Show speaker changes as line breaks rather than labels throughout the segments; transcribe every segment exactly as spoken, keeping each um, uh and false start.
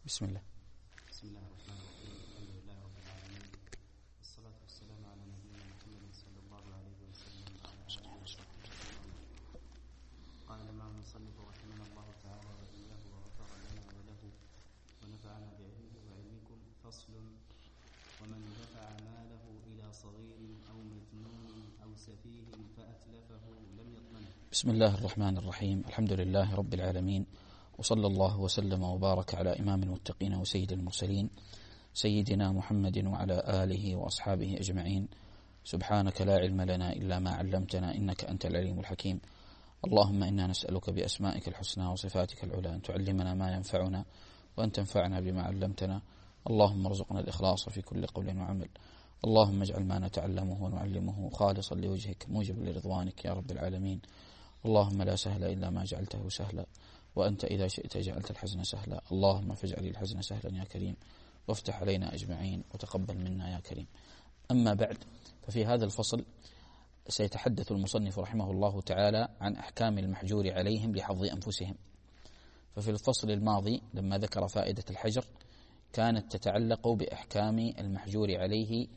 بسم الله.
بسم الله الرحمن الرحيم. الحمد لله رب العالمين، والصلاة والسلام على نبينا محمد صلى الله عليه وسلم وعلى آله وصحبه أجمعين. قال الإمام المصنف رحمه الله تعالى وإياه وغفر لنا وله ونفعنا بعلمه وعلمكم. فصل: ومن دفع ماله إلى صغير أو مجنون أو سفيه فأتلفه لم يضمنه.
بسم الله الرحمن الرحيم. الحمد لله رب العالمين، وصلى الله وسلم وبارك على إمام المتقين وسيد المرسلين سيدنا محمد وعلى آله وأصحابه أجمعين. سبحانك لا علم لنا إلا ما علمتنا إنك أنت العليم الحكيم. اللهم إنا نسألك بأسمائك الحسنى وصفاتك العلى أن تعلمنا ما ينفعنا وأن تنفعنا بما علمتنا. اللهم ارزقنا الإخلاص في كل قول وعمل. اللهم اجعل ما نتعلمه ونعلمه خالصا لوجهك موجب لرضوانك يا رب العالمين. اللهم لا سهل إلا ما جعلته سهلا، وأنت إذا شئت جعلت الحزن سهلا. اللهم فاجعل الحزن سهلا يا كريم، وافتح علينا أجمعين وتقبل منا يا كريم. أما بعد، ففي هذا الفصل سيتحدث المصنف رحمه الله تعالى عن أحكام المحجور عليهم لحظ أنفسهم. ففي الفصل الماضي لما ذكر فائدة الحجر كانت تتعلق بأحكام المحجور عليه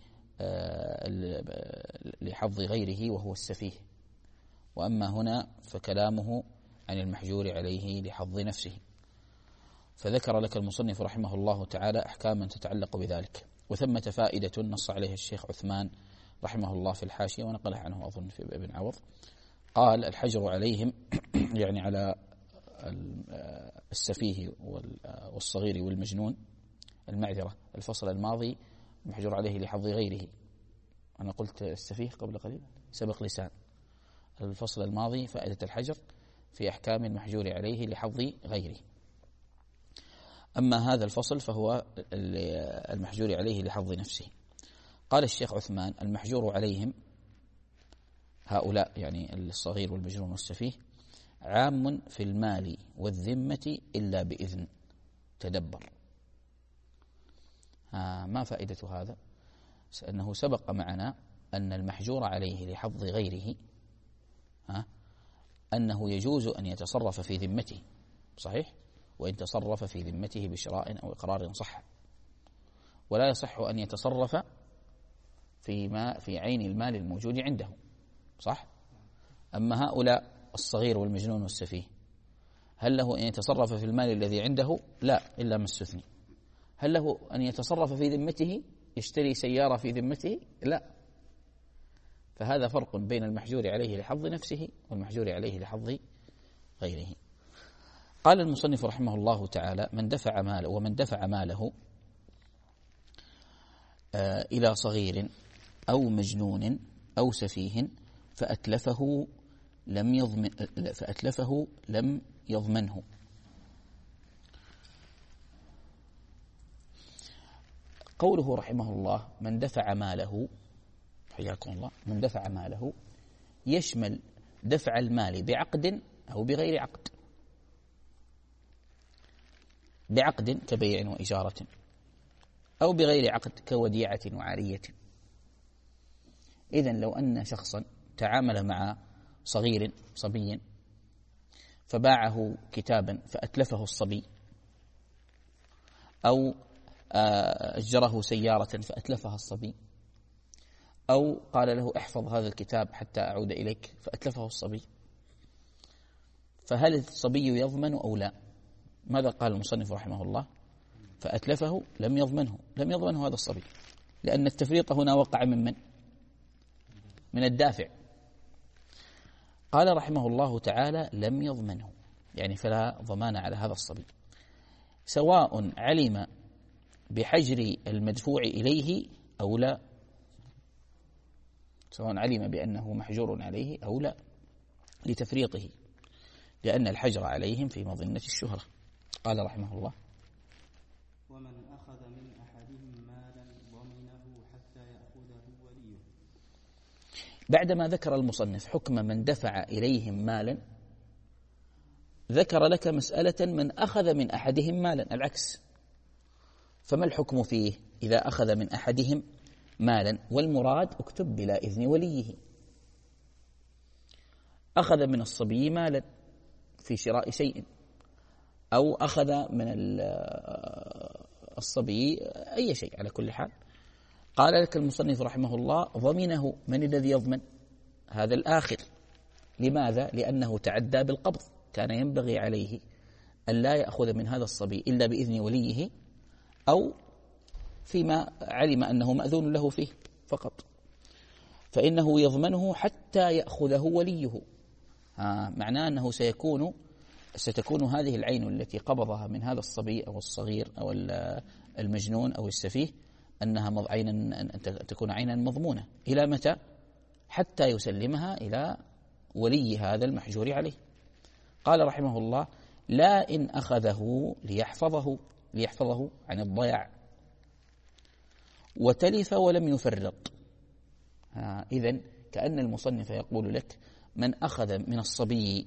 لحظ غيره وهو السفيه، وأما هنا فكلامه عن المحجور عليه لحظ نفسه. فذكر لك المصنف رحمه الله تعالى أحكاما تتعلق بذلك، وثمة فائدة نص عليها الشيخ عثمان رحمه الله في الحاشية ونقلها عنه أظن في ابن عوض. قال: الحجر عليهم يعني على السفيه والصغير والمجنون. المعذرة، الفصل الماضي المحجور عليه لحظ غيره، أنا قلت السفيه قبل قليل سبق لسان. الفصل الماضي فائدة الحجر في أحكام المحجور عليه لحظ غيره. أما هذا الفصل فهو المحجور عليه لحظ نفسه. قال الشيخ عثمان: المحجور عليهم هؤلاء يعني الصغير والمجنون والسفيه عام في المال والذمة إلا بإذن. تدبر. آه ما فائدة هذا؟ أنه سبق معنا أن المحجور عليه لحظ غيره ها أنه يجوز أن يتصرف في ذمته، صحيح؟ وإن تصرف في ذمته بشراء أو إقرار صح، ولا يصح أن يتصرف فيما في عين المال الموجود عنده، صح؟ أما هؤلاء الصغير والمجنون والسفيه هل له أن يتصرف في المال الذي عنده؟ لا، إلا ما استثني. هل له أن يتصرف في ذمته، يشتري سيارة في ذمته؟ لا. فهذا فرق بين المحجور عليه لحظ نفسه والمحجور عليه لحظ غيره. قال المصنف رحمه الله تعالى: من دفع ماله ومن دفع ماله آه إلى صغير أو مجنون أو سفيه فأتلفه لم يضمن فأتلفه لم يضمنه. قوله رحمه الله من دفع ماله، حياكم الله، من دفع ماله يشمل دفع المال بعقد أو بغير عقد. بعقد كبيع وإجارة، أو بغير عقد كوديعة وعارية. إذن لو أن شخصا تعامل مع صغير صبي فباعه كتابا فأتلفه الصبي، أو أجره سيارة فأتلفها الصبي، أو قال له احفظ هذا الكتاب حتى أعود إليك فأتلفه الصبي، فهل الصبي يضمن أو لا؟ ماذا قال المصنف رحمه الله؟ فأتلفه لم يضمنه، لم يضمنه هذا الصبي، لأن التفريط هنا وقع من من؟ من الدافع. قال رحمه الله تعالى لم يضمنه، يعني فلا ضمان على هذا الصبي، سواء علم بحجر المدفوع إليه أو لا، سواء علم بأنه محجور عليه أو لا، لتفريطه، لأن الحجر عليهم في مظنة الشهرة. قال رحمه الله:
ومن أخذ من أحدهم مالا ضمنه حتى يأخذه وليه.
بعدما ذكر المصنف حكم من دفع إليهم مالا، ذكر لك مسألة من أخذ من أحدهم مالا العكس. فما الحكم فيه إذا أخذ من أحدهم مالا؟ والمراد اكتب بلا إذن وليه. أخذ من الصبي مالا في شراء شيء، أو أخذ من الصبي أي شيء. على كل حال قال لك المصنف رحمه الله ضمنه. من الذي يضمن؟ هذا الآخر. لماذا؟ لأنه تعدى بالقبض. كان ينبغي عليه أن لا يأخذ من هذا الصبي إلا بإذن وليه أو فيما علم أنه مأذون له فيه فقط، فإنه يضمنه حتى يأخذه وليه. ها معناه أنه سيكون ستكون هذه العين التي قبضها من هذا الصبي أو الصغير أو المجنون أو السفيه أنها عينا تكون عينا مضمونة. إلى متى؟ حتى يسلمها إلى ولي هذا المحجور عليه. قال رحمه الله لا إن أخذه ليحفظه ليحفظه عن الضياع وتلف ولم يفرط. إذن كأن المصنف يقول لك من أخذ من الصبي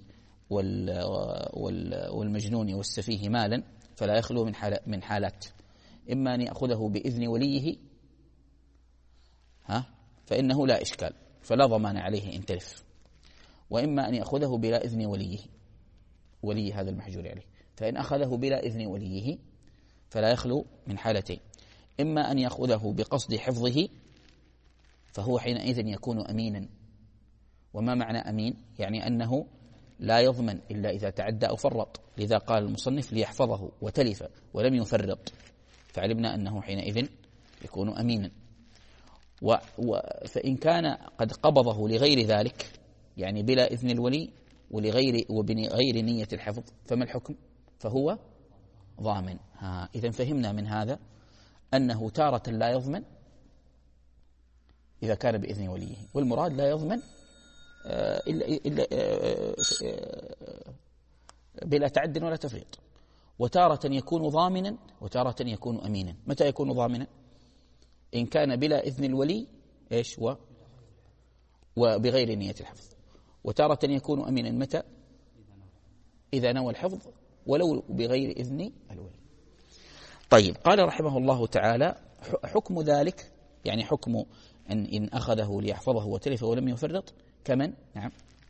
والمجنون والسفيه مالا فلا يخلو من من حالات، إما أن يأخذه بإذن وليه ها فإنه لا إشكال فلا ضمان عليه إن تلف، وإما أن يأخذه بلا إذن وليه ولي هذا المحجور عليه. فإن أخذه بلا إذن وليه فلا يخلو من حالتين، إما أن يأخذه بقصد حفظه فهو حينئذ يكون أمينا. وما معنى أمين؟ يعني أنه لا يضمن إلا إذا تعدى أو فرط. لذا قال المصنف ليحفظه وتلف ولم يفرط، فعلمنا أنه حينئذ يكون أمينا. و و فإن كان قد قبضه لغير ذلك يعني بلا إذن الولي ولغير وبغير نية الحفظ فما الحكم؟ فهو ضامن. ها إذا فهمنا من هذا أنه تارة لا يضمن إذا كان بإذن وليه، والمراد لا يضمن إلا, إلا بلا تعد ولا تفريط. وتارة يكون ضامنا وتارة يكون أمينا. متى يكون ضامنا؟ إن كان بلا إذن الولي إيش و وبغير نية الحفظ. وتارة يكون أمينا متى؟ إذا نوى الحفظ ولو بغير إذن الولي. طيب قال رحمه الله تعالى حكم ذلك يعني حكم أن إن أخذه ليحفظه وتلف ولم يفرط كمن؟ نعم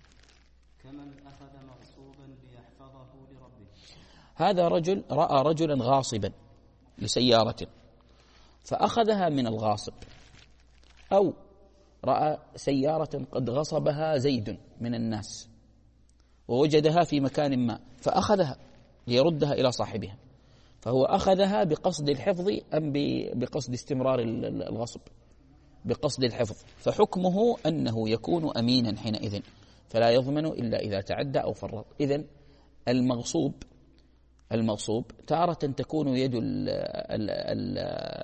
كمن أخذ مغصوبا ليحفظه لربه.
هذا رجل رأى رجلا غاصبا لسيارة فأخذها من الغاصب، أو رأى سيارة قد غصبها زيد من الناس ووجدها في مكان ما فأخذها ليردها إلى صاحبها، فهو أخذها بقصد الحفظ أم بقصد استمرار الغصب؟ بقصد الحفظ، فحكمه أنه يكون أمينا حينئذ فلا يضمن إلا إذا تعدى أو فرط. إذن المغصوب المغصوب تارة تكون يد ال ال ال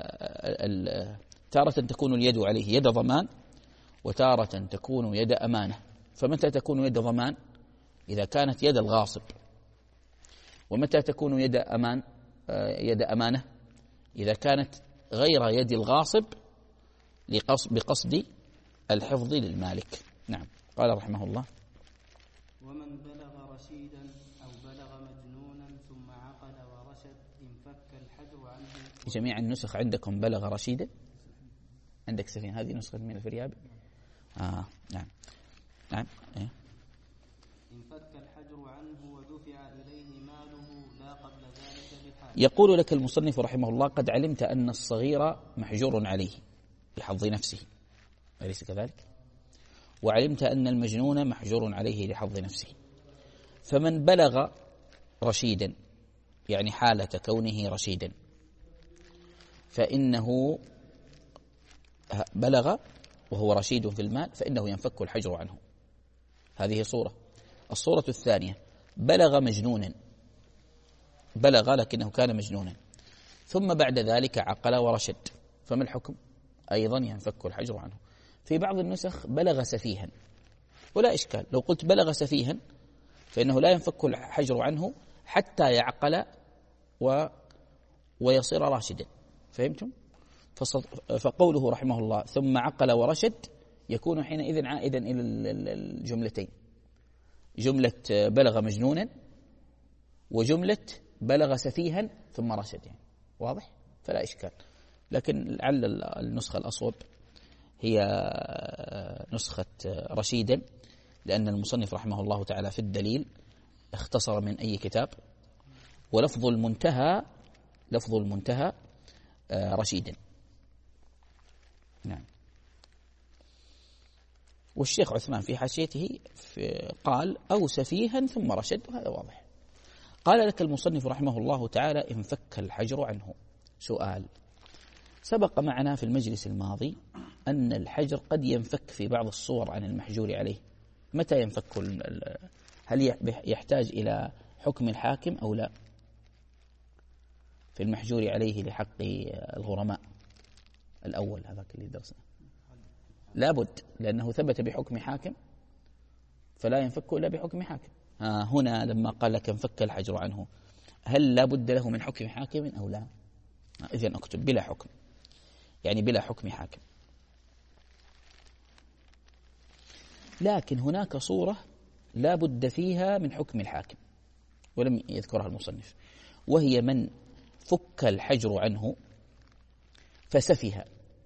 ال تارة تكون اليد عليه يد ضمان وتارة تكون يد أمانة. فمتى تكون يد ضمان؟ إذا كانت يد الغاصب. ومتى تكون يد أمان يد أمانة؟ إذا كانت غير يد الغاصب بقصد الحفظ للمالك. نعم. قال رحمه الله
ومن بلغ رشيدا أو بلغ مجنونا ثم عقل ورشد انفك الحجر عنه.
جميع النسخ عندكم بلغ رشيدا؟ عندك سفين هذه نسخة من الفريابي؟ آه نعم نعم إيه؟
انفك الحجر عنه ودفع إليه ماله لا قبل ذلك بحال.
يقول لك المصنف رحمه الله قد علمت أن الصغير محجور عليه لحظ نفسه أليس كذلك؟ وعلمت أن المجنون محجور عليه لحظ نفسه، فمن بلغ رشيدا يعني حالة كونه رشيدا فإنه بلغ وهو رشيد في المال فإنه ينفك الحجر عنه. هذه صورة. الصورة الثانية بلغ مجنونا بلغ لكنه كان مجنونا ثم بعد ذلك عقل ورشد فما الحكم؟ أيضا ينفك الحجر عنه. في بعض النسخ بلغ سفيها ولا إشكال، لو قلت بلغ سفيها فإنه لا ينفك الحجر عنه حتى يعقل و ويصير راشدا. فهمتم؟ فقوله رحمه الله ثم عقل ورشد يكون حينئذ عائدا إلى الجملتين، جملة بلغ مجنونا وجملة بلغ سفيها ثم رشد. يعني واضح؟ فلا إشكال. لكن لعل النسخة الأصوب هي نسخة رشيدا، لأن المصنف رحمه الله تعالى في الدليل اختصر من أي كتاب ولفظ المنتهى لفظ المنتهى رشيدا. نعم. والشيخ عثمان في حاشيته قال أو سفيها ثم رشد، وهذا واضح. قال لك المصنف رحمه الله تعالى: انفك الحجر عنه. سؤال: سبق معنا في المجلس الماضي أن الحجر قد ينفك في بعض الصور عن المحجور عليه. متى ينفك؟ هل يحتاج إلى حكم الحاكم أو لا؟ في المحجور عليه لحق الغرماء الأول، هذاك اللي درسنا، لابد، لأنه ثبت بحكم حاكم فلا ينفك إلا بحكم حاكم. ها هنا لما قال لك انفك الحجر عنه، هل لابد له من حكم حاكم أو لا؟ إذن أكتب بلا حكم، يعني بلا حكم حاكم. لكن هناك صورة لا بد فيها من حكم الحاكم ولم يذكرها المصنف، وهي من فك الحجر عنه فسفه،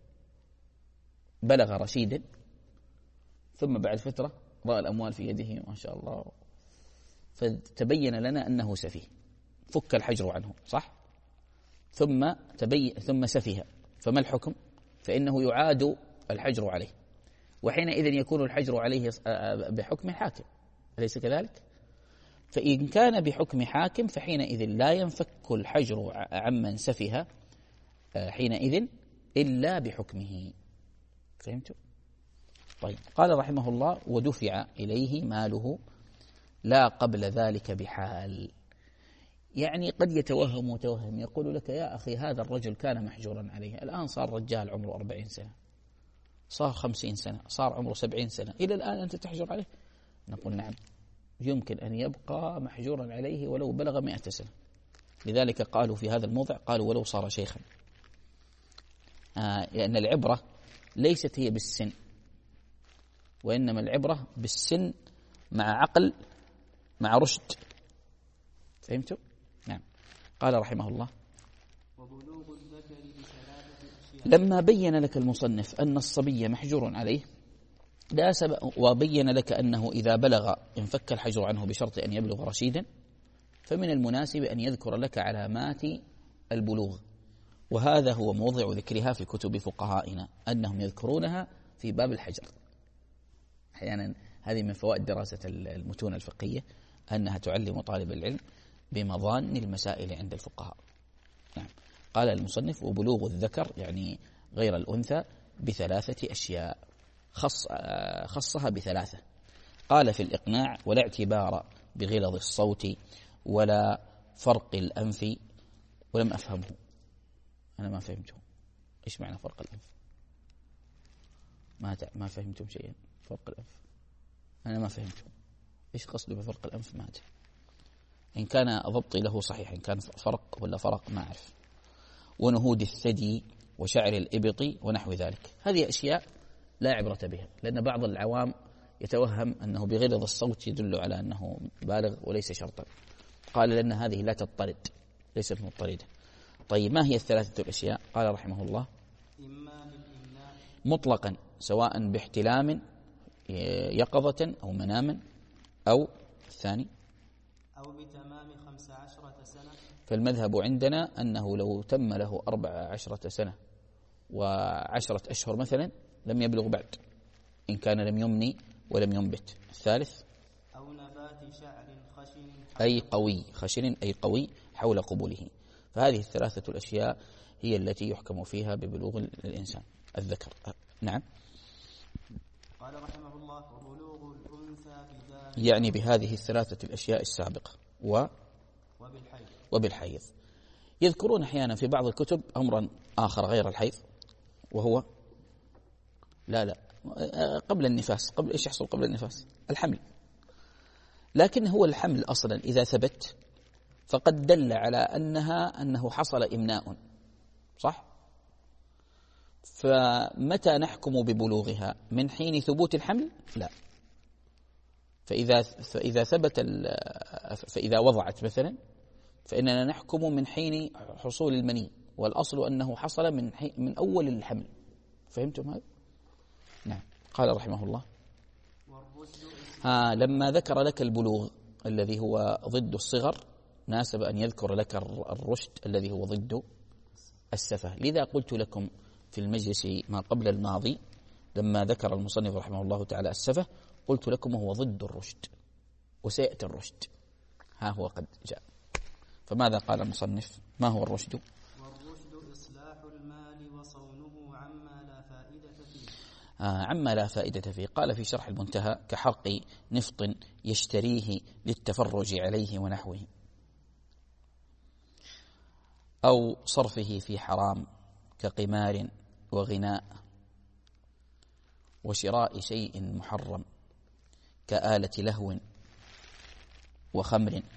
بلغ رشيدا، ثم بعد فترة رأى الأموال في يده ما شاء الله فتبين لنا أنه سفيه، فك الحجر عنه، صح؟ ثم تبين ثم سفه، فما الحكم؟ فإنه يعاد الحجر عليه، وحينئذ يكون الحجر عليه بحكم حاكم، أليس كذلك؟ فإن كان بحكم حاكم فحينئذ لا ينفك الحجر عمن سفه حينئذ إلا بحكمه. فهمتوا؟ طيب. قال رحمه الله: ودفع إليه ماله لا قبل ذلك بحال. يعني قد يتوهم متوهم يقول لك: يا أخي هذا الرجل كان محجورا عليه، الآن صار رجال عمره أربعين سنة، صار خمسين سنة، صار عمره سبعين سنة، إلى الآن أنت تحجر عليه؟ نقول: نعم، يمكن أن يبقى محجورا عليه ولو بلغ مئة سنة. لذلك قالوا في هذا الموضع، قالوا ولو صار شيخا، آه لأن العبرة ليست هي بالسن، وإنما العبرة بالسن مع عقل مع رشد. فهمتوا؟ نعم. قال رحمه الله:
وبلوغ الذكر بثلاثة أشياء.
لما بين لك المصنف أن الصبي محجور عليه لا سبب، وبين لك أنه إذا بلغ انفك الحجر عنه بشرط أن يبلغ رشيدا، فمن المناسب أن يذكر لك علامات البلوغ، وهذا هو موضع ذكرها في كتب فقهائنا، أنهم يذكرونها في باب الحجر. أحيانا هذه من فوائد دراسة المتون الفقهية، أنها تعلم طالب العلم بمظان المسائل عند الفقهاء. نعم. قال المصنف: وبلوغ الذكر يعني غير الأنثى بثلاثة أشياء، خص خصها بثلاثة. قال في الإقناع: ولا اعتبار بغلظ الصوت ولا فرق الأنف. ولم أفهمه، أنا ما فهمته. إيش معنى فرق الأنف؟ ما ما فهمتم شيئا. فرق الأنف أنا ما فهمته، إيش قصده بفرق الأنف؟ ما أدري. إن كان ضبطي له صحيح، إن كان فرق ولا فرق ما أعرف. ونهود الثدي وشعر الإبط ونحو ذلك، هذه أشياء لا عبرة بها، لأن بعض العوام يتوهم أنه بغلظ الصوت يدل على أنه بالغ وليس شرطا. قال: لأن هذه لا تضطرد، ليست مضطردة. طيب، ما هي الثلاثة الأشياء؟ قال رحمه الله:
إما بالإمناء
مطلقا، سواء باحتلام يقظة أو مناما، أو الثاني
أو بتمام خمس عشرة سنة.
فالمذهب عندنا أنه لو تم له أربع عشرة سنة وعشرة أشهر مثلا لم يبلغ بعد، إن كان لم يمني ولم ينبت. الثالث
أو نبات شعر خشن
أي قوي، خشن أي قوي حول قبوله. فهذه الثلاثة الأشياء هي التي يحكم فيها ببلوغ الإنسان الذكر. نعم.
قال رحمه الله: وبلوغ الأنثى بذلك
يعني بهذه الثلاثة الأشياء السابقة و
وبالحيض.
وبالحيض. يذكرون أحيانا في بعض الكتب أمرا آخر غير الحيض، وهو لا لا قبل النفاس. قبل إيش يحصل قبل النفاس؟ الحمل. لكن هو الحمل أصلا إذا ثبت فقد دل على أنها أنه حصل إمناء، صح؟ فمتى نحكم ببلوغها؟ من حين ثبوت الحمل؟ لا. فإذا فإذا ثبت فإذا وضعت مثلا فإننا نحكم من حين حصول المني، والأصل أنه حصل من من أول الحمل. فهمتم هذا؟ نعم. قال رحمه الله: ها لما ذكر لك البلوغ الذي هو ضد الصغر ناسب أن يذكر لك الرشد الذي هو ضد السفه. لذا قلت لكم في المجلس ما قبل الماضي لما ذكر المصنف رحمه الله تعالى السفه، قلت لكم هو ضد الرشد وسيأتي الرشد، ها هو قد جاء. فماذا قال المصنف؟ ما هو الرشد؟
والرشد إصلاح المال وصونه عما لا فائدة فيه.
آه عما لا فائدة فيه. قال في شرح المنتهى: كحرق نفط يشتريه للتفرج عليه ونحوه، أو صرفه في حرام كقمار وغناء، وشراء شيء محرم كآلة لهو وخمر،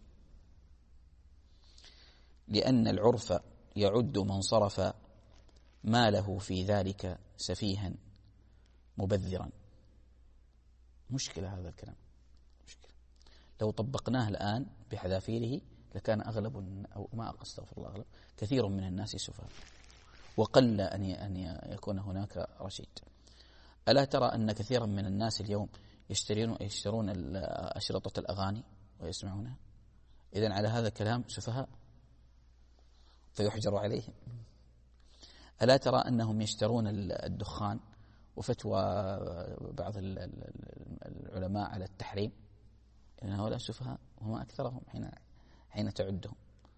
لأن العرف يعد من صرف ماله في ذلك سفيها مبذرا. مشكلة هذا الكلام، مشكلة. لو طبقناه الآن بحذافيره لكان أغلب، أو ما أستغفر الله، أغلب كثير من الناس سفهاء، وقل أن أن يكون هناك رشيد. ألا ترى أن كثيرا من الناس اليوم يشترون يشترون أشرطة الأغاني ويسمعونها؟ إذن على هذا الكلام سفهاء فيحجر عليهم. ألا ترى أنهم يشترون الدخان وفتوى بعض العلماء على التحريم؟ إن هؤلاء سفهاء وما أكثرهم حين حين تعدهم.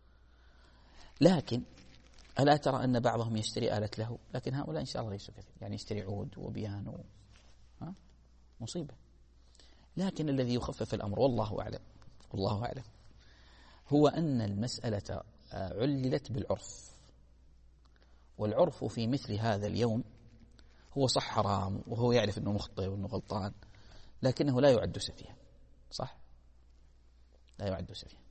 لكن ألا ترى أن بعضهم يشتري آلة له؟ لكن هؤلاء إن شاء الله ليسوا كثير، يعني يشتري عود وبيانو، ها مصيبة. لكن الذي يخفف الأمر والله أعلم والله أعلم هو أن المسألة عللت بالعرف، والعرف في مثل هذا اليوم هو صح حرام، وهو يعرف أنه مخطئ وأنه غلطان، لكنه لا يعد سفيها، صح؟ لا يعد سفيها.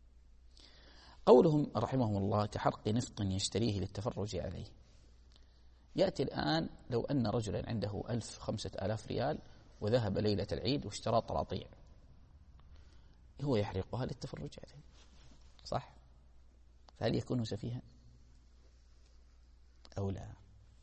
قولهم رحمهم الله كحرق نفط يشتريه للتفرج عليه، يأتي الآن لو أن رجلا عنده ألف خمسة آلاف ريال وذهب ليلة العيد واشترى طراطيع، هو يحرقها للتفرج عليه، صح؟ فهل يكون سفيها أو لا؟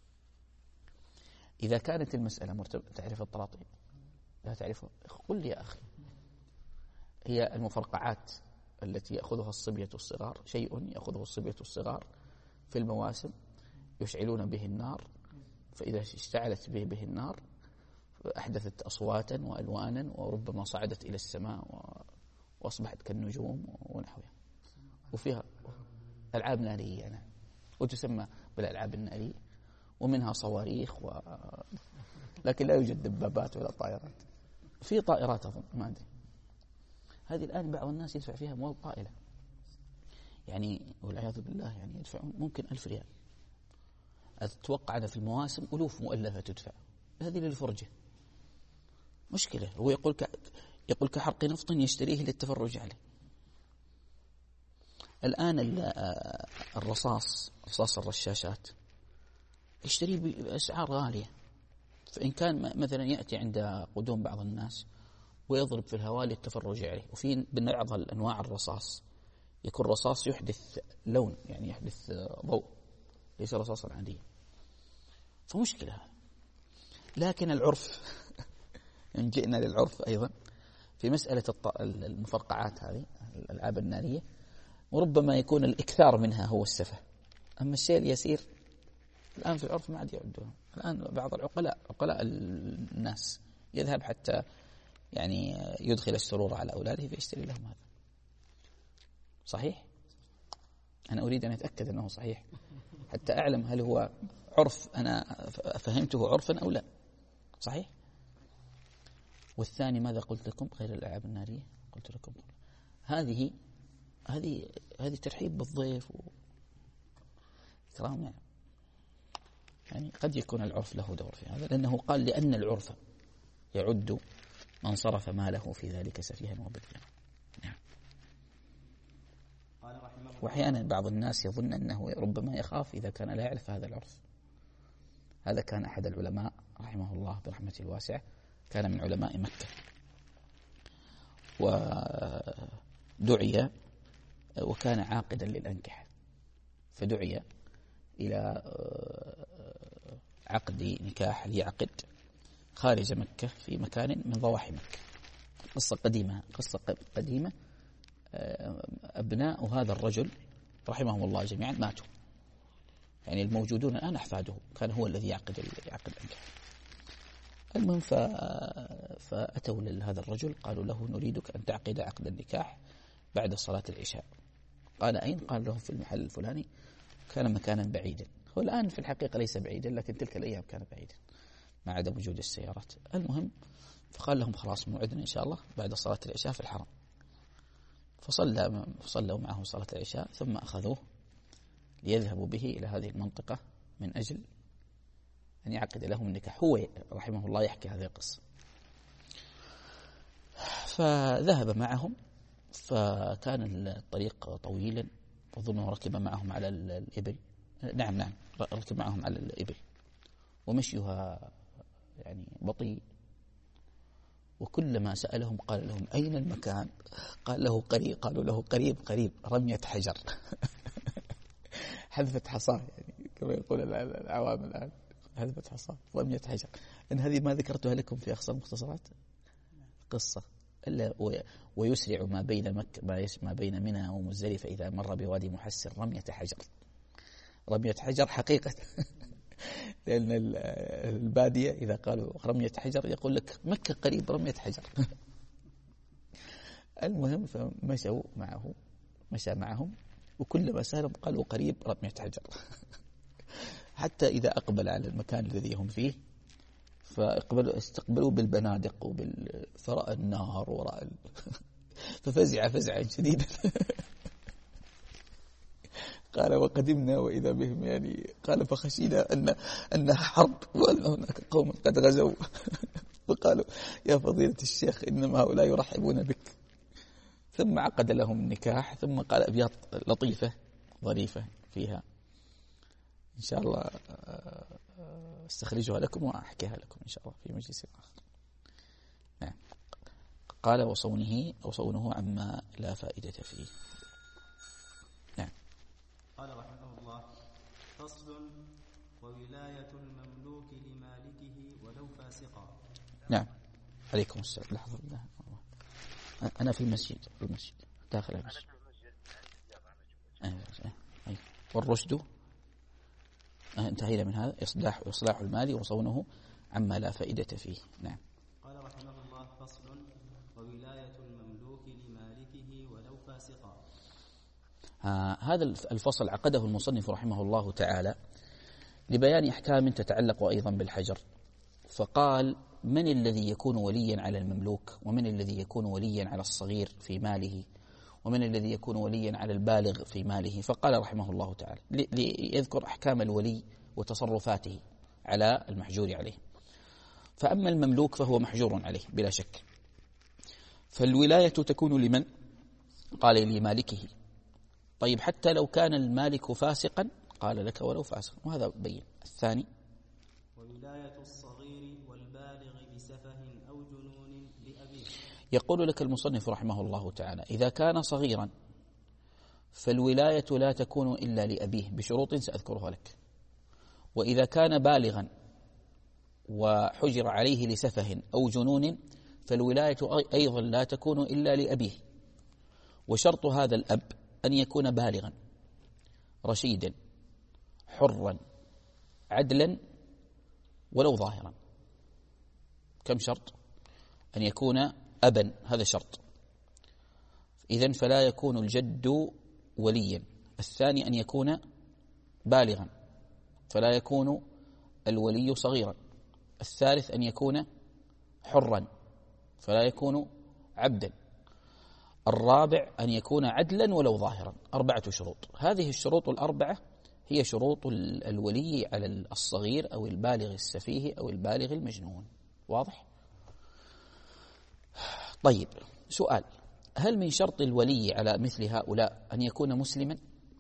إذا كانت المسألة مرتبطة، تعرف الطراطيع؟ لا تعرفها؟ قل لي يا أخي. هي المفرقعات التي يأخذها الصبية الصغار، شيء يأخذه الصبية الصغار في المواسم يشعلون به النار، فإذا اشتعلت به, به النار أحدثت أصواتا وألوانا وربما صعدت إلى السماء وأصبحت كالنجوم ونحوها، وفيها ألعاب نارية يعني، وتسمى بالألعاب النارية، ومنها صواريخ و... لكن لا يوجد دبابات ولا طائرات. في طائرات أظن ما أدري. هذه الآن بعض الناس يدفع فيها أموال طائلة، يعني والعياذ بالله، يعني يدفعون ممكن ألف ريال. أتوقع أن في المواسم ألوف مؤلفة تدفع، هذه للفرجة. مشكلة. هو يقول ك... يقول كحرق نفط يشتريه للتفرج عليه. الآن الرصاص، رصاص الرشاشات، يشتريه بأسعار غالية، فإن كان مثلا يأتي عند قدوم بعض الناس ويضرب في الهواء للتفرج عليه. وفي بعض الأنواع الرصاص يكون رصاص يحدث لون، يعني يحدث ضوء، ليس رصاصا عاديا، فمشكلة. لكن العرف إن جئنا للعرف أيضا في مسألة المفرقعات هذه الألعاب النارية، وربما يكون الإكثار منها هو السفه. أما الشيء اليسير الآن في العرف ما عاد يعدونه. الآن بعض العقلاء، عقلاء الناس، يذهب حتى يعني يدخل السرور على أولاده فيشتري لهم هذا. صحيح؟ أنا أريد أن أتأكد أنه صحيح حتى أعلم هل هو عرف أنا فهمته عرفا أو لا. صحيح؟ والثاني ماذا قلت لكم غير الألعاب النارية؟ قلت لكم هذه هذه هذه ترحيب بالضيف وإكرام، يعني يعني قد يكون العرف له دور في هذا، لأنه قال لأن العرف يعد من صرف ماله في ذلك سفيها وبذلا. نعم. وأحيانا بعض الناس يظن أنه ربما يخاف إذا كان لا يعرف هذا العرف. هذا كان أحد العلماء رحمه الله برحمته الواسعة، كان من علماء مكة، ودعي وكان عاقدا للأنكحة، فدعي إلى عقد نكاح ليعقد خارج مكة في مكان من ضواحي مكة. قصة قديمة قصة قديمة أبناء هذا الرجل رحمهم الله جميعا ماتوا، يعني الموجودون الآن أحفاده، كان هو الذي يعقد يعقد النكاح. المهم فأتوا لهذا الرجل قالوا له نريدك أن تعقد عقد النكاح بعد صلاة العشاء. قال أين؟ قال له في المحل الفلاني. كان مكانا بعيدا، هو الآن في الحقيقة ليس بعيدا، لكن تلك الأيام كان بعيدا مع عدم وجود السيارات. المهم فقال لهم خلاص موعدنا إن شاء الله بعد صلاة العشاء في الحرم. فصلى فصلوا معه صلاة العشاء ثم أخذوه ليذهبوا به إلى هذه المنطقة من أجل أن يعقد لهم النكاح. هو رحمه الله يحكي هذه القصة. فذهب معهم، فكان الطريق طويلا، أظنه ركب معهم على الإبل. نعم نعم ركب معهم على الإبل ومشيها يعني بطيء، وكلما سألهم قال لهم أين المكان؟ قال له قريب، قالوا له قريب قريب رمية حجر حذفة حصاة، يعني كما يقول العوام الآن حذفة حصاة رمية حجر. إن هذه ما ذكرتها لكم في أخصر المختصرات قصة إلا ويسرع ما بين مكة ما بين منى ومزدلفة إذا مر بوادي محسر رمية حجر، رمية حجر حقيقة لأن البادية إذا قالوا رمية حجر يقول لك مكة قريب رمية حجر المهم فمشوا معه، مشى معهم، وكلما سألهم قالوا قريب رمية حجر حتى إذا أقبل على المكان الذي هم فيه فاقبلوا استقبلوا بالبنادق وبالفراء النار وراء ال... ففزع فزعا شديدا قال وقدمنا وإذا بهم يعني قال فخشينا أن أنها حرب وأن هناك قوم قد غزوا فقالوا يا فضيلة الشيخ إنما هؤلاء يرحبون بك. ثم عقد لهم النكاح، ثم قال أبيات لطيفة ظريفة فيها إن شاء الله استخرجها لكم وأحكيها لكم إن شاء الله في مجلس آخر. نعم. قال وصونه وصونه عما لا فائدة فيه. نعم.
قال رحمه الله فصل وولاية المملوك لمالكه ولو فاسقا.
نعم. عليكم السلام. لحظة الله. أنا في المسجد في المسجد داخل المسجد. أيوة. أيوة. والرشد انتهينا من هذا إصلاح إصلاح المال وصونه عما لا فائدة فيه. نعم.
قال رحمه الله فصل وولاية المملوك لمالكه ولو فاسقا.
آه هذا الفصل عقده المصنف رحمه الله تعالى لبيان أحكام تتعلق أيضا بالحجر. فقال من الذي يكون وليا على المملوك، ومن الذي يكون وليا على الصغير في ماله، ومن الذي يكون وليا على البالغ في ماله. فقال رحمه الله تعالى ليذكر أحكام الولي وتصرفاته على المحجور عليه. فأما المملوك فهو محجور عليه بلا شك. فالولاية تكون لمن؟ قال لمالكه. طيب حتى لو كان المالك فاسقا قال لك ولو فاسقا، وهذا بين. الثاني
وولاية الصغير والبالغ بسفه أو جنون لأبيه.
يقول لك المصنف رحمه الله تعالى إذا كان صغيرا فالولاية لا تكون إلا لأبيه بشروط سأذكرها لك. وإذا كان بالغا وحجر عليه لسفه أو جنون فالولاية أيضا لا تكون إلا لأبيه. وشرط هذا الأب أن يكون بالغا رشيدا حرا عدلا ولو ظاهرا. كم شرط؟ أن يكون أبا، هذا شرط. إذن فلا يكون الجد وليا. الثاني أن يكون بالغا فلا يكون الولي صغيرا. الثالث أن يكون حرا فلا يكون عبدا. الرابع أن يكون عدلا ولو ظاهرا. أربعة شروط. هذه الشروط الأربعة هي شروط الولي على الصغير أو البالغ السفيه أو البالغ المجنون. واضح؟ طيب سؤال، هل من شرط الولي على مثل هؤلاء أن يكون مسلما؟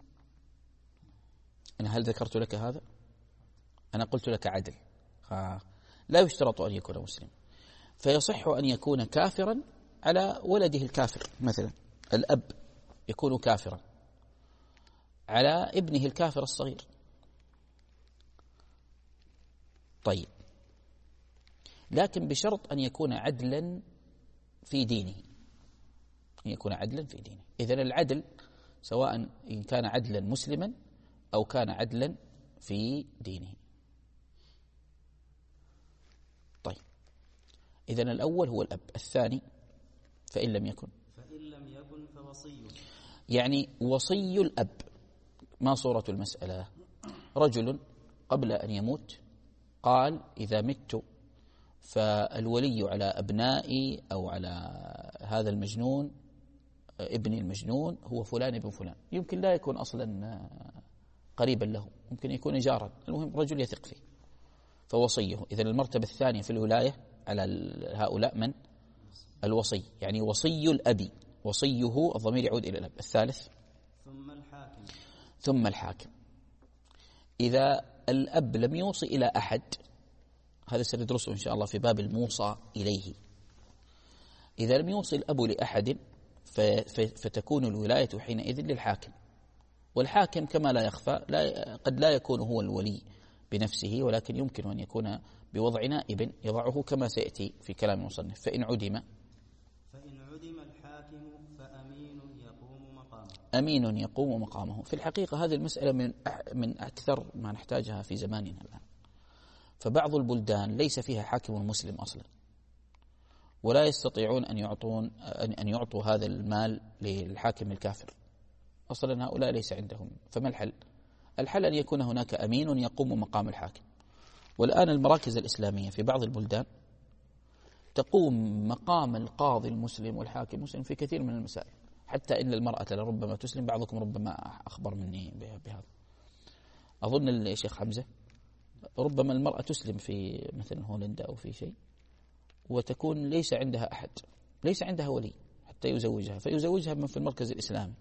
أنا هل ذكرت لك هذا؟ أنا قلت لك عدل. آه. لا يشترط أن يكون مسلما، فيصح أن يكون كافرا على ولده الكافر. مثلا الأب يكون كافرا على ابنه الكافر الصغير. طيب لكن بشرط أن يكون عدلا في دينه، أن يكون عدلا في دينه. إذن العدل سواء إن كان عدلا مسلما أو كان عدلا في دينه. طيب إذن الأول هو الأب. الثاني فإن لم يكن
فإن لم يكن فوصيه،
يعني وصي الأب. ما صورة المسألة؟ رجل قبل أن يموت قال إذا مت فالولي على أبنائي أو على هذا المجنون ابني المجنون هو فلان ابن فلان. يمكن لا يكون أصلا قريبا له، ممكن يكون جارا، المهم رجل يثق فيه فوصيه. إذن المرتبة الثانية في الولاية على هؤلاء من؟ الوصي، يعني وصي الأب، وصيه الضمير يعود إلى الأب. الثالث
ثم الحاكم.
ثم الحاكم. إذا الأب لم يوصي إلى أحد، هذا سندرسه إن شاء الله في باب الموصى إليه. إذا لم يوصي الأب لأحد فتكون الولاية حينئذ للحاكم. والحاكم كما لا يخفى لا قد لا يكون هو الولي بنفسه، ولكن يمكن أن يكون بوضع نائب يضعه كما سيأتي في كلام المصنف. فإن عدم
فإن عدم الحاكم فأمين يقوم مقامه.
أمين يقوم مقامه. في الحقيقة هذه المسألة من من أكثر ما نحتاجها في زماننا الآن. فبعض البلدان ليس فيها حاكم مسلم أصلا، ولا يستطيعون أن يعطون أن يعطوا هذا المال للحاكم الكافر. أصلا هؤلاء ليس عندهم. فما الحل؟ الحل أن يكون هناك أمين يقوم مقام الحاكم. والآن المراكز الإسلامية في بعض البلدان تقوم مقام القاضي المسلم والحاكم المسلم في كثير من المسائل، حتى إن المرأة لربما تسلم. بعضكم ربما أخبر مني بهذا. أظن الشيخ حمزة ربما المرأة تسلم في مثلا هولندا أو في شيء، وتكون ليس عندها أحد، ليس عندها ولي حتى يزوجها، فيزوجها من في المركز الإسلامي.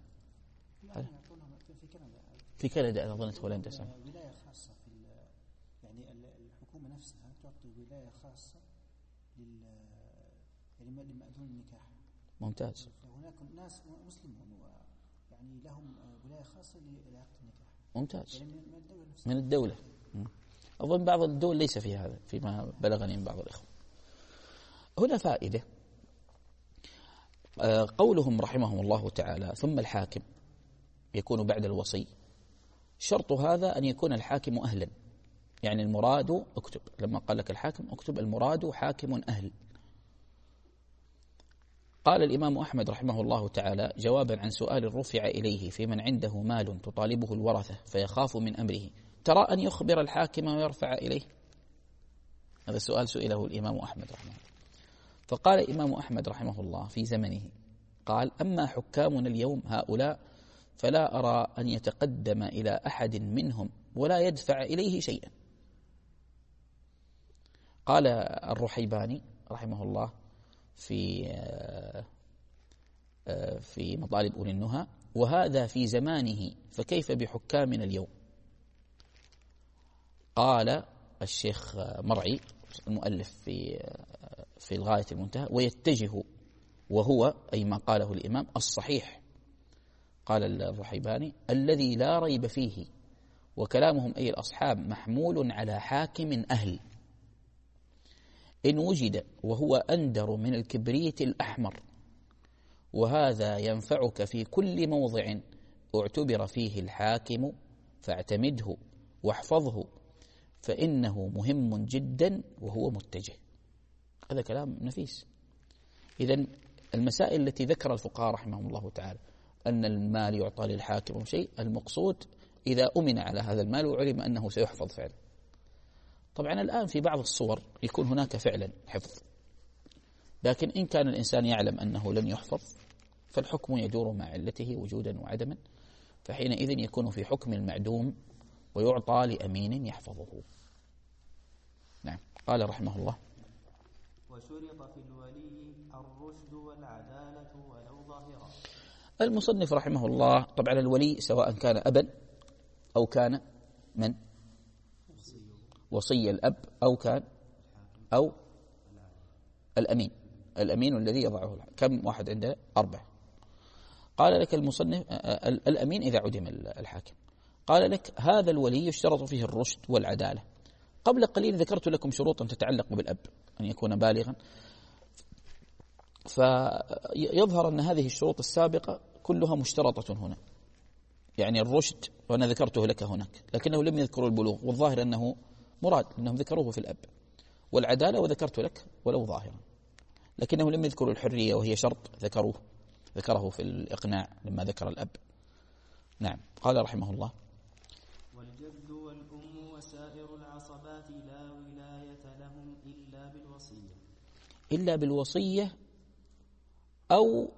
في كندا أنا ظنت هولندا سنة.
ولاية خاصة في يعني الحكومة نفسها تعطي ولاية خاصة لل يعني لمأذون النكاح.
ممتاز.
هناك ناس مسلمون يعني لهم ولاية خاصة لعقد النكاح.
ممتاز.
يعني من الدولة نفسها.
من الدولة. أظن بعض الدول ليس فيها هذا فيما بلغني من بعض الإخوة. هنا فائدة. قولهم رحمهم الله تعالى ثم الحاكم يكون بعد الوصي، شرط هذا أن يكون الحاكم أهلا. يعني المراد اكتب، لما قال لك الحاكم اكتب المراد حاكم أهل. قال الإمام أحمد رحمه الله تعالى جوابا عن سؤال رفع إليه في من عنده مال تطالبه الورثة فيخاف من أمره، ترى أن يخبر الحاكم ويرفع إليه؟ هذا السؤال سئله الإمام أحمد رحمه الله. فقال الإمام أحمد رحمه الله في زمنه قال أما حكامنا اليوم هؤلاء فلا أرى أن يتقدم إلى أحد منهم ولا يدفع إليه شيئا. قال الرحيباني رحمه الله في في مطالب أولي النهى وهذا في زمانه فكيف بحكامنا اليوم؟ قال الشيخ مرعي المؤلف في في الغاية المنتهى ويتجه وهو أي ما قاله الإمام الصحيح. قال الرحيباني الذي لا ريب فيه وكلامهم أي الأصحاب محمول على حاكم أهل إن وجد وهو أندر من الكبريت الأحمر، وهذا ينفعك في كل موضع اعتبر فيه الحاكم فاعتمده واحفظه فإنه مهم جدا وهو متجه. هذا كلام نفيس. إذن المسائل التي ذكر الفقهاء رحمهم الله تعالى أن المال يعطى للحاكم شيء، المقصود إذا أمن على هذا المال وعلم أنه سيحفظ فعلا. طبعا الآن في بعض الصور يكون هناك فعلا حفظ، لكن إن كان الإنسان يعلم أنه لن يحفظ فالحكم يدور مع علته وجودا وعدما، فحينئذ يكون في حكم المعدوم ويعطى لأمين يحفظه. نعم. قال رحمه الله
وشرط في الولي الرشد والعدالة ولو ظاهرا.
المصنف رحمه الله طبعا الولي سواء كان أبا أو كان من وصي الأب أو كان أو الأمين، الأمين الذي يضعه الحاكم. كم واحد عندنا؟ أربعة. قال لك المصنف الأمين إذا عدم الحاكم. قال لك هذا الولي يشترط فيه الرشد والعدالة. قبل قليل ذكرت لكم شروطا تتعلق بالأب، أن يكون بالغا، فيظهر أن هذه الشروط السابقة كلها مشترطة هنا. يعني الرشد وأنا ذكرته لك هناك، لكنه لم يذكروا البلوغ، والظاهر أنه مراد أنهم ذكروه في الأب، والعدالة وذكرت لك ولو ظاهرا، لكنه لم يذكروا الحرية وهي شرط ذكروه ذكره في الإقناع لما ذكر الأب. نعم. قال رحمه الله:
والجد والأم وسائر العصبات لا ولاية لهم إلا بالوصية
إلا بالوصية أو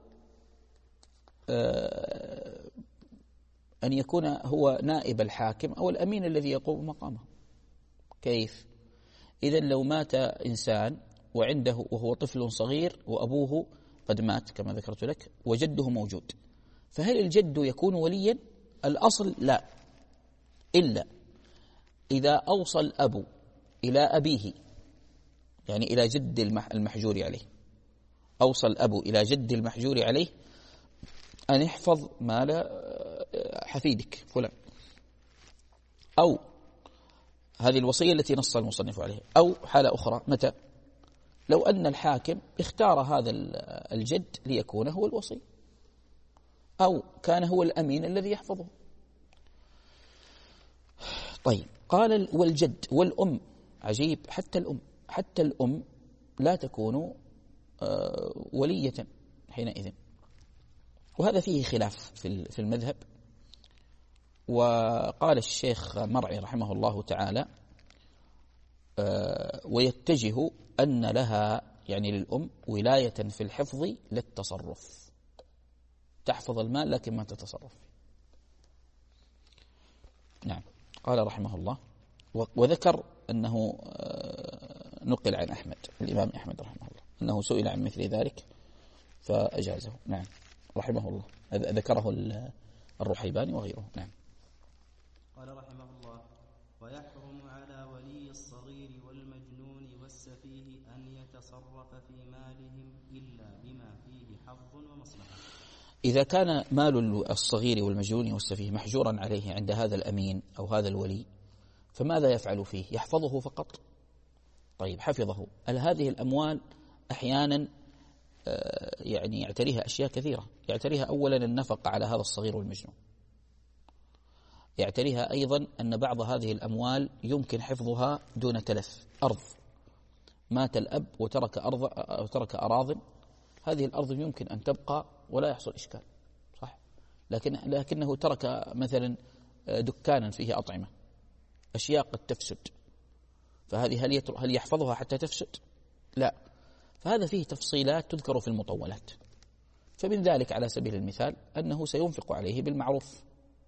آه أن يكون هو نائب الحاكم أو الأمين الذي يقوم مقامه. كيف؟ إذن لو مات إنسان وعنده وهو طفل صغير وأبوه قد مات كما ذكرت لك وجده موجود، فهل الجد يكون وليا؟ الأصل لا، إلا إذا أوصى الأب إلى أبيه، يعني إلى جد المحجور عليه، أوصى الأب إلى جد المحجور عليه أن يحفظ مال حفيدك فلان، أو هذه الوصية التي نص المصنف عليها. أو حالة أخرى، متى؟ لو أن الحاكم اختار هذا الجد ليكون هو الوصي، أو كان هو الأمين الذي يحفظه. طيب، قال والجد والأم. عجيب، حتى الأم حتى الأم لا تكون ولية حينئذ، وهذا فيه خلاف في المذهب. وقال الشيخ مرعي رحمه الله تعالى: ويتجه أن لها يعني للأم ولاية في الحفظ للتصرف، تحفظ المال لكن ما تتصرف. نعم. قال رحمه الله: وذكر أنه نقل عن أحمد الإمام أحمد رحمه الله أنه سئل عن مثل ذلك فأجازه. نعم رحمه الله، ذكره الرحيباني وغيره. نعم.
قال رحمه الله: ويحرم على ولي الصغير والمجنون والسفيه أن يتصرف في مالهم إلا بما فيه حظ ومصلحة.
إذا كان مال الصغير والمجنون والسفيه محجورا عليه عند هذا الأمين أو هذا الولي، فماذا يفعل فيه؟ يحفظه فقط. طيب، حفظه، هل هذه الأموال أحيانا يعني يعتريها أشياء كثيرة؟ يعتريها أولا النفقة على هذا الصغير والمجنون، يعتريها أيضا أن بعض هذه الأموال يمكن حفظها دون تلف. أرض، مات الأب وترك أرض وترك أراض، هذه الأرض يمكن أن تبقى ولا يحصل إشكال، صح؟ لكن لكنه ترك مثلا دكانا فيه أطعمة، أشياء قد تفسد، فهذه هل هل يحفظها حتى تفسد؟ لا. فهذا فيه تفصيلات تذكر في المطولات. فمن ذلك على سبيل المثال أنه سينفق عليه بالمعروف،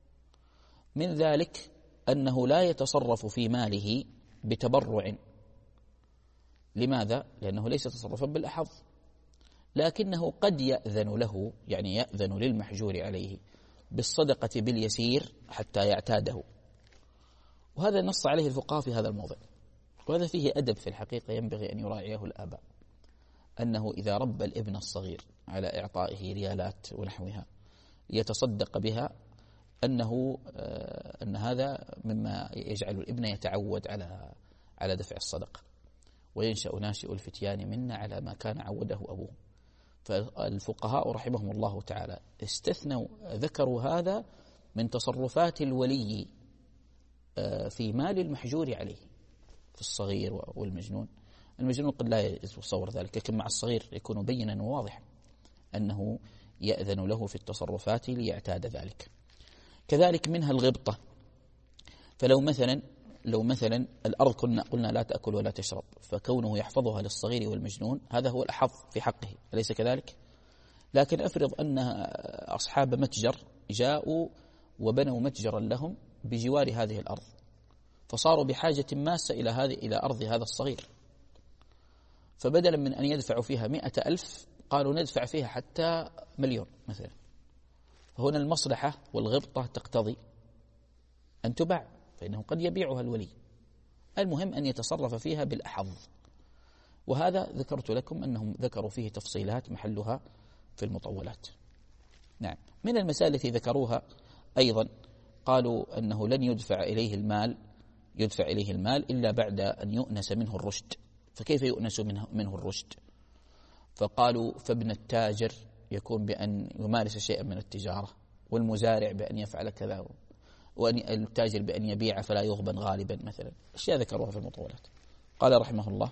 من ذلك أنه لا يتصرف في ماله بتبرع. لماذا؟ لأنه ليس تصرفا بالأحظ، لكنه قد يأذن له، يعني يأذن للمحجور عليه بالصدقة باليسير حتى يعتاده، وهذا نص عليه الفقهاء في هذا الموضع. وهذا فيه أدب في الحقيقة ينبغي أن يراعيه الآباء، أنه إذا ربى الابن الصغير على إعطائه ريالات ونحوها يتصدق بها، أنه أن هذا مما يجعل الابن يتعود على على دفع الصدقة، وينشأ ناشئ الفتيان منا على ما كان عوده أبوه. فالفقهاء رحمهم الله تعالى استثنوا ذكروا هذا من تصرفات الولي في مال المحجور عليه في الصغير والمجنون. المجنون قد لا يتصور ذلك، لكن مع الصغير يكون بينا وواضحا أنه يأذن له في التصرفات ليعتاد ذلك. كذلك منها الغبطة، فلو مثلا لو مثلا الأرض كنا قلنا لا تأكل ولا تشرب، فكونه يحفظها للصغير والمجنون هذا هو الأحظ في حقه، أليس كذلك؟ لكن أفرض أن أصحاب متجر جاءوا وبنوا متجرا لهم بجوار هذه الأرض، فصاروا بحاجة ماسة إلى هذه إلى أرض هذا الصغير، فبدلا من أن يدفعوا فيها مئة ألف قالوا ندفع فيها حتى مليون مثلا. فهنا المصلحة والغبطة تقتضي أن تباع، فإنه قد يبيعها الولي. المهم أن يتصرف فيها بالأحظ، وهذا ذكرت لكم أنهم ذكروا فيه تفصيلات محلها في المطولات. نعم. من المسائل التي ذكروها أيضا قالوا أنه لن يدفع إليه المال يدفع إليه المال إلا بعد أن يؤنس منه الرشد. فكيف يؤنس منه, منه الرشد؟ فقالوا فابن التاجر يكون بأن يمارس شيئا من التجارة والمزارع بأن يفعل كذا، والتاجر بأن يبيع فلا يغبن غالبا مثلا، أشياء ذكروها في المطولات. قال رحمه الله: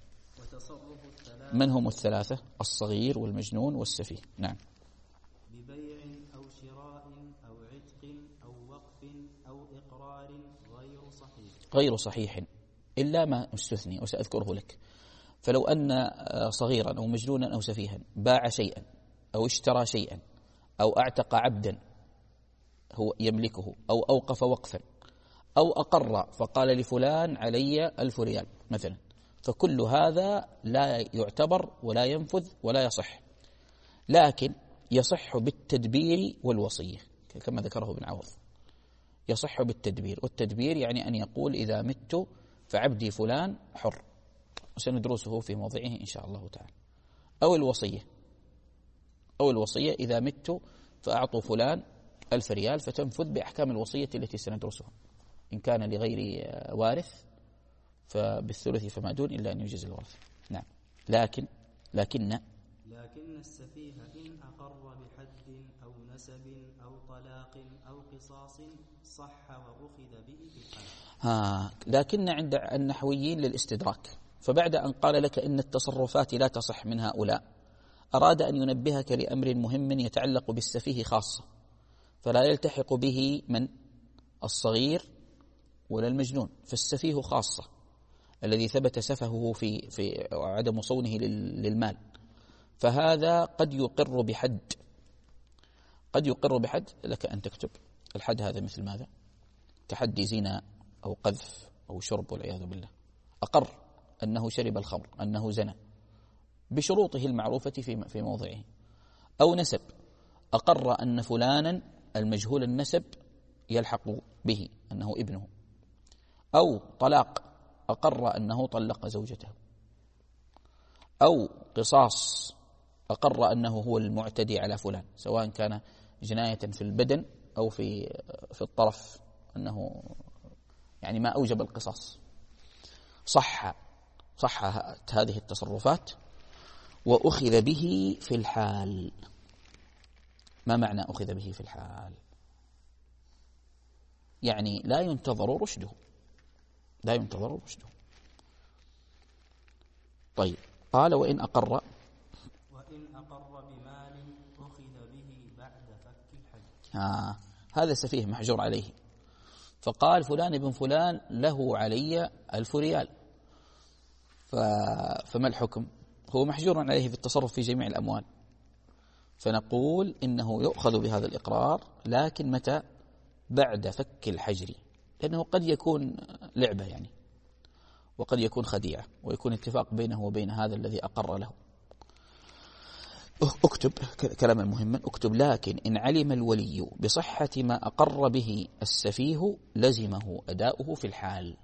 من هم الثلاثة؟ الصغير والمجنون والسفيه. نعم.
ببيع أو شراء أو عتق أو وقف أو إقرار غير صحيح.
غير صحيح إلا ما استثني وسأذكره لك. فلو أن صغيرا أو مجنونا أو سفيها باع شيئا أو اشترى شيئا أو أعتق عبدا هو يملكه أو أوقف وقفا أو أقر فقال لفلان علي ألف ريال مثلا، فكل هذا لا يعتبر ولا ينفذ ولا يصح، لكن يصح بالتدبير والوصية كما ذكره ابن عوض. يصح بالتدبير، والتدبير يعني أن يقول إذا مت فعبدي فلان حر، وسندرسه في موضعه إن شاء الله تعالى. أو الوصية، أو الوصية إذا مت فأعطوا فلان ألف ريال، فتنفذ بأحكام الوصية التي سندرسها. إن كان لغير وارث فبالثلث فما دون إلا أن يجوز الورث. نعم. لكن لكن
لكن السفيه إن أقر بحد أو نسب أو طلاق أو قصاص صح وأخذ به بالحال.
ها لكن عند النحويين للاستدراك، فبعد أن قال لك إن التصرفات لا تصح من هؤلاء أراد أن ينبهك لأمر مهم يتعلق بالسفيه خاصة، فلا يلتحق به من الصغير ولا المجنون، فالسفيه خاصة الذي ثبت سفهه في في عدم صونه للمال، فهذا قد يقر بحد، قد يقر بحد. لك أن تكتب الحد هذا مثل ماذا؟ كحد زنا أو قذف أو شرب والعياذ بالله. أقر أنه شرب الخمر، أنه زنى بشروطه المعروفة في في موضعه. أو نسب، أقر أن فلانا المجهول النسب يلحق به أنه ابنه. أو طلاق، أقر أنه طلق زوجته. أو قصاص، أقر أنه هو المعتدي على فلان، سواء كان جناية في البدن أو في في الطرف، أنه يعني ما أوجب القصاص. صح صح هذه التصرفات وأخذ به في الحال. ما معنى أخذ به في الحال؟ يعني لا ينتظر رشده، لا ينتظر رشده. طيب، قال وإن أقر
وإن أقر بمال أخذ به بعد فك الحج.
آه هذا سفيه محجور عليه، فقال فلان ابن فلان له علي ألف ريال، فما الحكم؟ هو محجور عليه في التصرف في جميع الأموال، فنقول إنه يؤخذ بهذا الإقرار، لكن متى؟ بعد فك الحجر، لأنه قد يكون لعبة يعني، وقد يكون خديعة، ويكون اتفاق بينه وبين هذا الذي أقر له. اكتب كلاما مهما، اكتب لكن إن علم الولي بصحة ما أقر به السفيه لزمه أداؤه في الحال،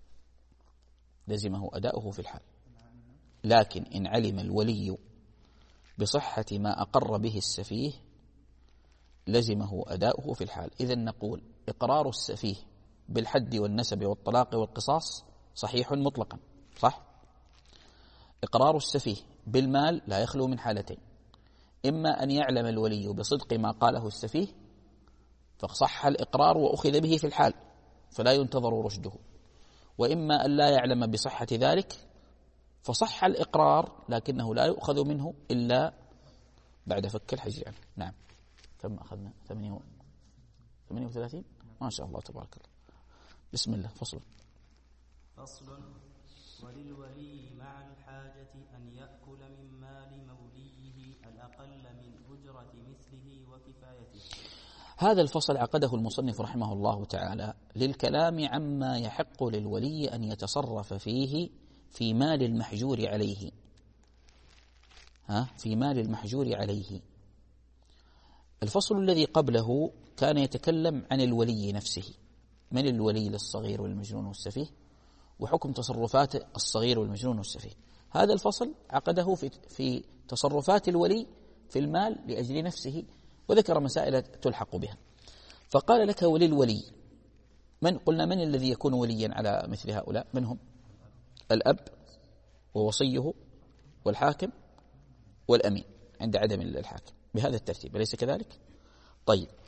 لزمه أداؤه في الحال. لكن إن علم الولي بصحة ما أقر به السفيه لزمه أداؤه في الحال. إذن نقول إقرار السفيه بالحد والنسب والطلاق والقصاص صحيح مطلقا، صح؟ إقرار السفيه بالمال لا يخلو من حالتين: إما أن يعلم الولي بصدق ما قاله السفيه فصح الإقرار وأخذ به في الحال فلا ينتظر رشده، وإما أن لا يعلم بصحة ذلك فصح الإقرار لكنه لا يؤخذ منه إلا بعد فك الحجر عنه. نعم. كم أخذنا؟ ثمانية وثلاثين. ما شاء الله تبارك الله. بسم الله. فصل.
فصل. وللولي مع الحاجة أن يأكل من مال موليه الأقل من أجرة مثله وكفايته.
هذا الفصل عقده المصنف رحمه الله تعالى للكلام عما يحق للولي أن يتصرف فيه في مال المحجور عليه. ها في مال المحجور عليه. الفصل الذي قبله كان يتكلم عن الولي نفسه، من الولي للصغير والمجنون والسفيه، وحكم تصرفات الصغير والمجنون والسفيه. هذا الفصل عقده في في تصرفات الولي في المال لأجل نفسه، وذكر مسائل تلحق بها. فقال لك وللولي، من قلنا من الذي يكون وليا على مثل هؤلاء؟ من هم؟ الأب ووصيه والحاكم والأمين عند عدم الحاكم، بهذا الترتيب، أليس كذلك؟ طيب،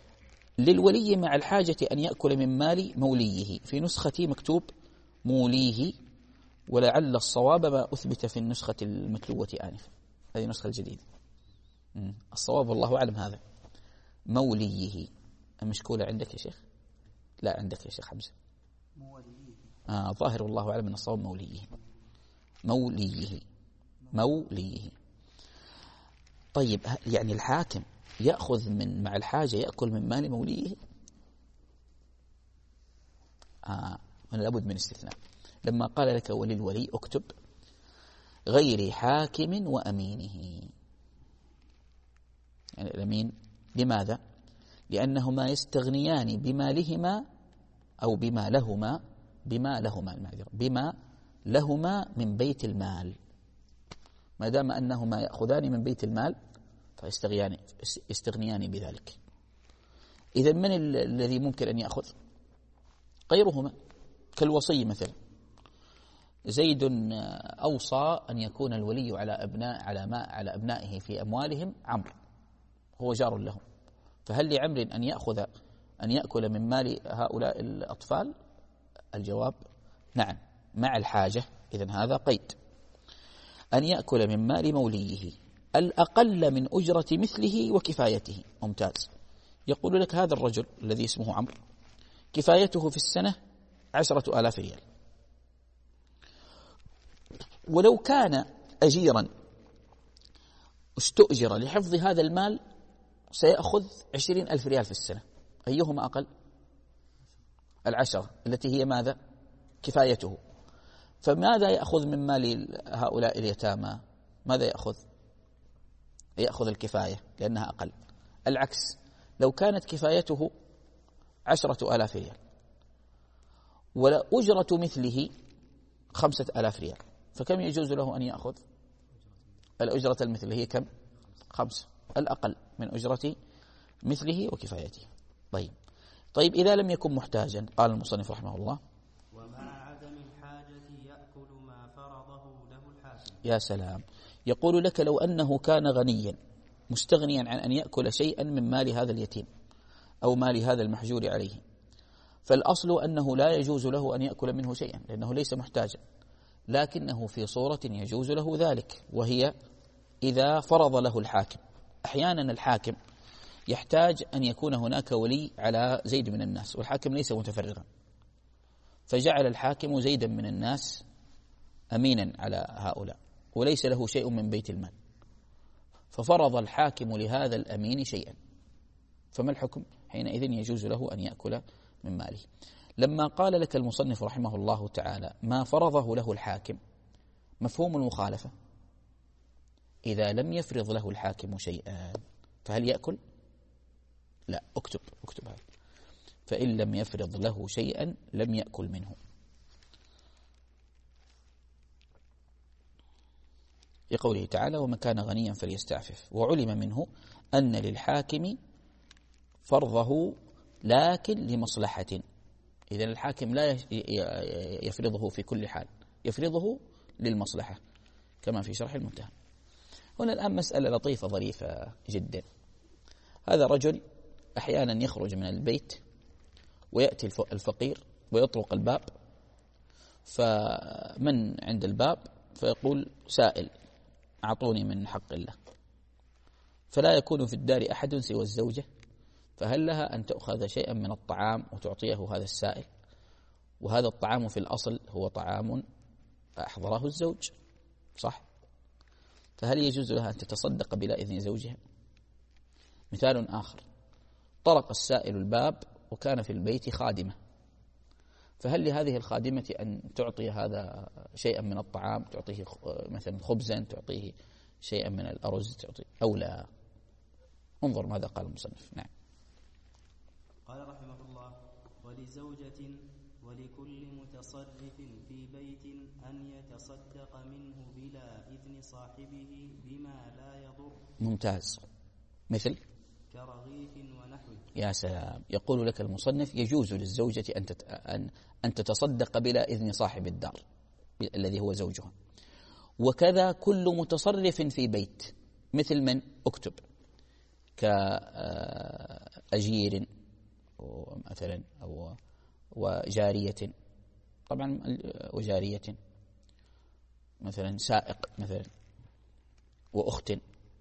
للولي مع الحاجة أن يأكل من مال موليه. في نسختي مكتوب موليه، ولعل الصواب ما أثبت في النسخة المتلوة آنفا، هذه النسخة الجديدة. الصواب والله أعلم هذا موليه. المشكولة عندك يا شيخ؟ لا عندك يا شيخ حمزة.
موليه.
آه ظاهر والله أعلم أن الصواب موليه. موليه موليه. طيب يعني الحاكم يأخذ من مع الحاجة يأكل من مال موليه؟ آه هنا لابد من استثناء. لما قال لك وللولي اكتب غير حاكم وأمينه، يعني الأمين لماذا؟ لأنهما يستغنيان بمالهما أو بما لهما بما لهما المعذرة بما لهما من بيت المال. ما دام أنهما يأخذان من بيت المال فيستغنيان يستغنيان بذلك. إذا من الذي ممكن أن يأخذ؟ غيرهما، كالوصي مثلا. زيد أوصى أن يكون الولي على أبناء على ما على أبنائه في أموالهم عمرو، هو جار له، فهل لعمر أن يأخذ أن يأكل من مال هؤلاء الأطفال؟ الجواب نعم مع الحاجة. إذن هذا قيد، أن يأكل من مال موليه الأقل من أجرة مثله وكفايته. ممتاز. يقول لك هذا الرجل الذي اسمه عمرو كفايته في السنة عشرة آلاف ريال، ولو كان أجيرا استؤجر لحفظ هذا المال سيأخذ عشرين ألف ريال في السنة، أيهما أقل؟ العشرة التي هي ماذا؟ كفايته. فماذا يأخذ من مال هؤلاء اليتامى؟ ماذا يأخذ؟ يأخذ الكفاية لأنها أقل. العكس، لو كانت كفايته عشرة آلاف ريال ولا أجرة مثله خمسة آلاف ريال، فكم يجوز له أن يأخذ؟ الأجرة المثل هي كم؟ خمسة، الأقل من أجرة مثله وكفايته. طيب طيب إذا لم يكن محتاجا، قال المصنف رحمه الله
ومع عدم الحاجة يأكل ما فرضه له الحاكم.
يا سلام. يقول لك لو أنه كان غنيا مستغنيا عن أن يأكل شيئا من مال هذا اليتيم أو مال هذا المحجور عليه، فالأصل أنه لا يجوز له أن يأكل منه شيئا لأنه ليس محتاجا، لكنه في صورة يجوز له ذلك، وهي إذا فرض له الحاكم. أحيانا الحاكم يحتاج أن يكون هناك ولي على زيد من الناس والحاكم ليس متفرغا، فجعل الحاكم زيدا من الناس أمينا على هؤلاء وليس له شيء من بيت المال، ففرض الحاكم لهذا الأمين شيئا، فما الحكم؟ حينئذ يجوز له أن يأكل من ماله. لما قال لك المصنف رحمه الله تعالى ما فرضه له الحاكم، مفهوم المخالفة، إذا لم يفرض له الحاكم شيئا فهل يأكل؟ لا، اكتب اكتب هذا، فإن لم يفرض له شيئا لم يأكل منه. لقوله تعالى ومن كان غنيا فليستعفف، وعلم منه أن للحاكم فرضه لكن لمصلحة. إذن الحاكم لا يفرضه في كل حال، يفرضه للمصلحة كما في شرح المنتهى. هنا الآن مسألة لطيفة ظريفة جدا. هذا رجل أحيانا يخرج من البيت ويأتي الفقير ويطرق الباب، فمن عند الباب فيقول سائل أعطوني من حق الله، فلا يكون في الدار أحد سوى الزوجة، فهل لها أن تأخذ شيئا من الطعام وتعطيه هذا السائل؟ وهذا الطعام في الأصل هو طعام أحضره الزوج، صح؟ فهل يجوز لها أن تتصدق بلا إذن زوجها؟ مثال آخر، طرق السائل الباب وكان في البيت خادمة، فهل لهذه الخادمة أن تعطي هذا شيئا من الطعام، تعطيه مثلا خبزا، تعطيه شيئا من الأرز، تعطيه أو لا؟ انظر ماذا قال المصنف. نعم.
قال رحمه الله ولزوجة ولكل متصرف في بيت أن يتصدق منه بلا إذن صاحبه بما لا يضر.
ممتاز. مثل
كرغيف ونحوه.
يا سلام. يقول لك المصنف يجوز للزوجة أن أن أن تتصدق بلا إذن صاحب الدار الذي هو زوجها، وكذا كل متصرف في بيت، مثل من؟ اكتب كأجير مثلا أو وجارية، طبعا وجارية مثلا سائق مثلا وأخت،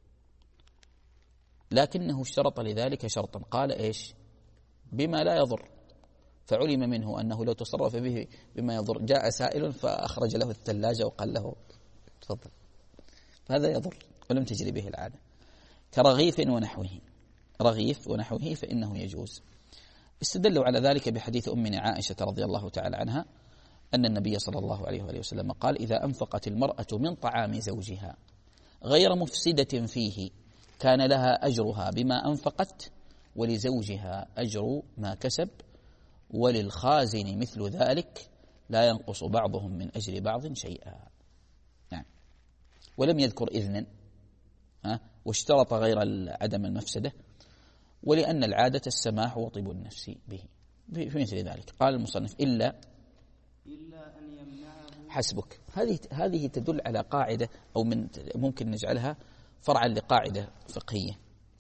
لكنه اشترط لذلك شرطا، قال إيش؟ بما لا يضر، فعلم منه أنه لو تصرف به بما يضر جاء سائل فأخرج له الثلاجة وقال له تفضل، فهذا يضر ولم تجري به العادة. كرغيف ونحوه، رغيف ونحوه فإنه يجوز. استدلوا على ذلك بحديث أمنا عائشة رضي الله تعالى عنها أن النبي صلى الله عليه وآله وسلم قال: إذا أنفقت المرأة من طعام زوجها غير مفسدة فيه كان لها أجرها بما أنفقت، ولزوجها أجر ما كسب، وللخازن مثل ذلك، لا ينقص بعضهم من أجر بعض شيئا. نعم. ولم يذكر إذنا، واشترط غير عدم المفسدة، ولأن العادة السماح وطيب النفس به في مثل ذلك. قال المصنف: إلا
إلا أن يمنعه. حسبك.
هذه هذه تدل على قاعدة، أو من ممكن نجعلها فرعا لقاعدة فقهية،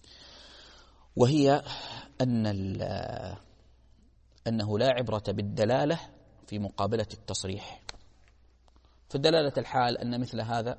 وهي أن أنه لا عبرة بالدلالة في مقابلة التصريح. فدلالة الحال أن مثل هذا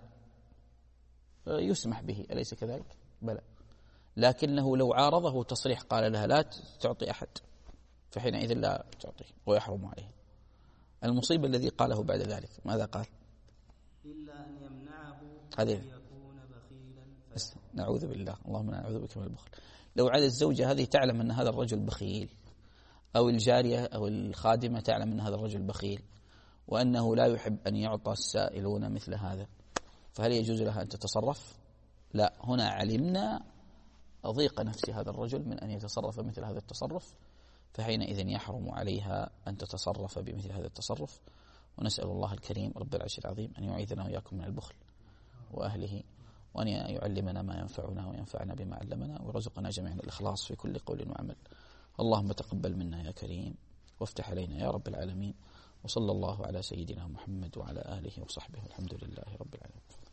يسمح به، أليس كذلك؟ بلى. لكنه لو عارضه تصريح قال لها لا تعطي أحد، فحينئذ لا تعطيه ويحرم عليه. المصيبة الذي قاله بعد ذلك ماذا قال؟
إلا أن يمنعه
هذه
يكون بخيلا.
نعوذ بالله، اللهم نعوذ بك من البخل. لو عاد الزوجة هذه تعلم أن هذا الرجل بخيل، أو الجارية أو الخادمة تعلم أن هذا الرجل بخيل وأنه لا يحب أن يعطى السائلون مثل هذا، فهل يجوز لها أن تتصرف؟ لا. هنا علمنا ضيق نفس هذا الرجل من أن يتصرف مثل هذا التصرف، فحينئذ يحرم عليها أن تتصرف بمثل هذا التصرف. ونسأل الله الكريم رب العرش العظيم أن يعيذنا وإياكم من البخل وأهله، وأن يعلمنا ما ينفعنا وينفعنا بما علمنا، ويرزقنا جميعا الإخلاص في كل قول وعمل. اللهم تقبل منا يا كريم، وافتح علينا يا رب العالمين. وصلى الله على سيدنا محمد وعلى آله وصحبه، والحمد لله رب العالمين.